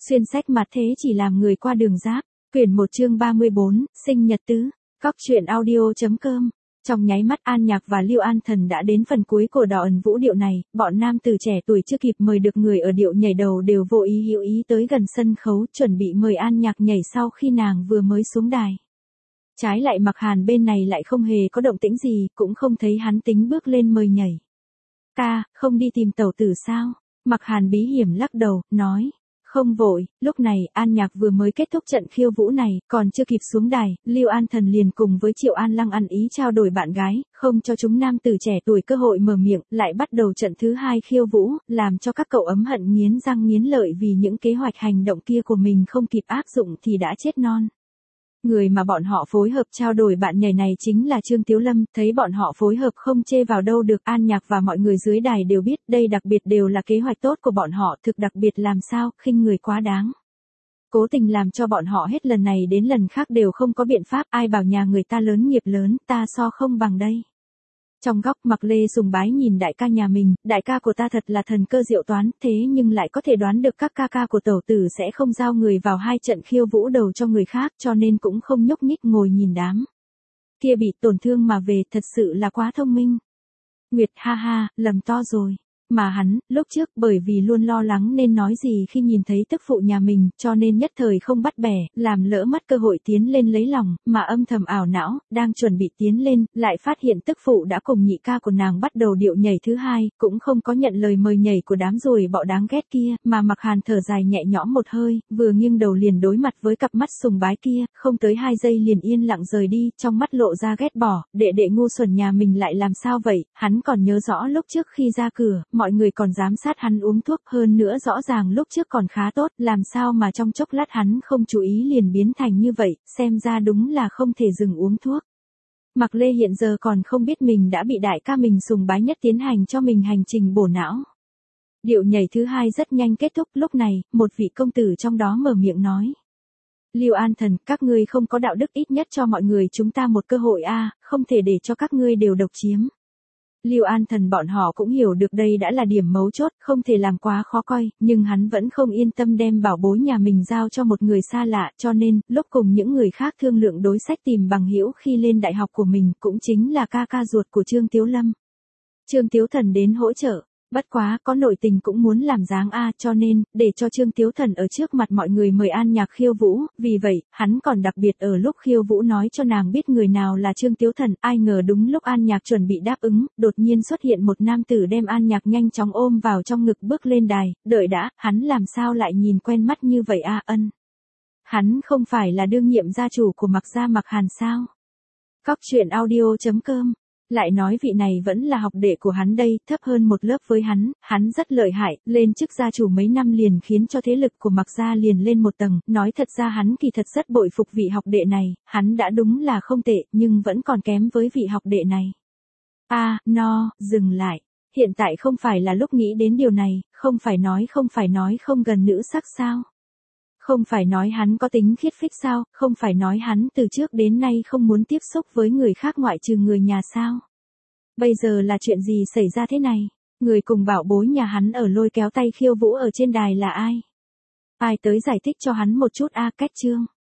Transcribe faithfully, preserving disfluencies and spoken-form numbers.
Xuyên sách mặt thế chỉ làm người qua đường giáp. Quyển một chương ba mươi bốn, sinh nhật tứ. Cóc truyện audio.com. Trong nháy mắt An Nhạc và Lưu An Thần đã đến phần cuối của đò ẩn vũ điệu này, bọn nam từ trẻ tuổi chưa kịp mời được người ở điệu nhảy đầu đều vô ý hữu ý tới gần sân khấu chuẩn bị mời An Nhạc nhảy sau khi nàng vừa mới xuống đài. Trái lại Mặc Hàn bên này lại không hề có động tĩnh gì, cũng không thấy hắn tính bước lên mời nhảy. Ca, không đi tìm tẩu tử sao? Mặc Hàn bí hiểm lắc đầu, nói. Không vội, lúc này An Nhạc vừa mới kết thúc trận khiêu vũ này, còn chưa kịp xuống đài, Lưu An Thần liền cùng với Triệu An Lăng ăn ý trao đổi bạn gái, không cho chúng nam tử trẻ tuổi cơ hội mở miệng, lại bắt đầu trận thứ hai khiêu vũ, làm cho các cậu ấm hận nghiến răng nghiến lợi vì những kế hoạch hành động kia của mình không kịp áp dụng thì đã chết non. Người mà bọn họ phối hợp trao đổi bạn nhảy này chính là Trương Tiếu Lâm, thấy bọn họ phối hợp không chê vào đâu được. An Nhạc và mọi người dưới đài đều biết đây đặc biệt đều là kế hoạch tốt của bọn họ, thực đặc biệt làm sao, khinh người quá đáng. Cố tình làm cho bọn họ hết lần này đến lần khác đều không có biện pháp, ai bảo nhà người ta lớn nghiệp lớn, ta so không bằng đây. Trong góc Mặc Lê sùng bái nhìn đại ca nhà mình, đại ca của ta thật là thần cơ diệu toán, thế nhưng lại có thể đoán được các ca ca của tẩu tử sẽ không giao người vào hai trận khiêu vũ đầu cho người khác cho nên cũng không nhúc nhích ngồi nhìn đám kia bị tổn thương mà về, thật sự là quá thông minh. Nguyệt ha ha, lầm to rồi. Mà hắn, lúc trước bởi vì luôn lo lắng nên nói gì khi nhìn thấy tức phụ nhà mình, cho nên nhất thời không bắt bẻ, làm lỡ mất cơ hội tiến lên lấy lòng, mà âm thầm ảo não, đang chuẩn bị tiến lên, lại phát hiện tức phụ đã cùng nhị ca của nàng bắt đầu điệu nhảy thứ hai, cũng không có nhận lời mời nhảy của đám ruồi bọ đáng ghét kia, mà Mặc Hàn thở dài nhẹ nhõm một hơi, vừa nghiêng đầu liền đối mặt với cặp mắt sùng bái kia, không tới hai giây liền yên lặng rời đi, trong mắt lộ ra ghét bỏ, đệ đệ ngu xuẩn nhà mình lại làm sao vậy, hắn còn nhớ rõ lúc trước khi ra cửa, mọi người còn giám sát hắn uống thuốc, hơn nữa rõ ràng lúc trước còn khá tốt, làm sao mà trong chốc lát hắn không chú ý liền biến thành như vậy, xem ra đúng là không thể dừng uống thuốc. Mặc Lê hiện giờ còn không biết mình đã bị đại ca mình sùng bái nhất tiến hành cho mình hành trình bổ não. Điệu nhảy thứ hai rất nhanh kết thúc, lúc này, một vị công tử trong đó mở miệng nói. Lưu An Thần, các ngươi không có đạo đức, ít nhất cho mọi người chúng ta một cơ hội a, không thể để cho các ngươi đều độc chiếm. Lưu An Thần bọn họ cũng hiểu được đây đã là điểm mấu chốt, không thể làm quá khó coi, nhưng hắn vẫn không yên tâm đem bảo bối nhà mình giao cho một người xa lạ, cho nên, lúc cùng những người khác thương lượng đối sách tìm bằng hữu khi lên đại học của mình, cũng chính là ca ca ruột của Trương Tiếu Lâm. Trương Tiếu Thần đến hỗ trợ. Bất quá, có nội tình cũng muốn làm dáng a, cho nên, để cho Trương Tiếu Thần ở trước mặt mọi người mời An Nhạc khiêu vũ, vì vậy, hắn còn đặc biệt ở lúc khiêu vũ nói cho nàng biết người nào là Trương Tiếu Thần, ai ngờ đúng lúc An Nhạc chuẩn bị đáp ứng, đột nhiên xuất hiện một nam tử đem An Nhạc nhanh chóng ôm vào trong ngực bước lên đài, đợi đã, hắn làm sao lại nhìn quen mắt như vậy a, ân. Hắn không phải là đương nhiệm gia chủ của Mặc gia Mặc Hàn sao? Cóc truyện audio.com. Lại nói vị này vẫn là học đệ của hắn đây, thấp hơn một lớp với hắn, hắn rất lợi hại, lên chức gia chủ mấy năm liền khiến cho thế lực của Mặc gia liền lên một tầng, nói thật ra hắn kỳ thật rất bội phục vị học đệ này, hắn đã đúng là không tệ, nhưng vẫn còn kém với vị học đệ này. A, à, no, dừng lại, hiện tại không phải là lúc nghĩ đến điều này, không phải nói không phải nói không gần nữ sắc sao? Không phải nói hắn có tính khiết phích sao, không phải nói hắn từ trước đến nay không muốn tiếp xúc với người khác ngoại trừ người nhà sao. Bây giờ là chuyện gì xảy ra thế này? Người cùng bảo bối nhà hắn ở lôi kéo tay khiêu vũ ở trên đài là ai? Ai tới giải thích cho hắn một chút a, cách chương.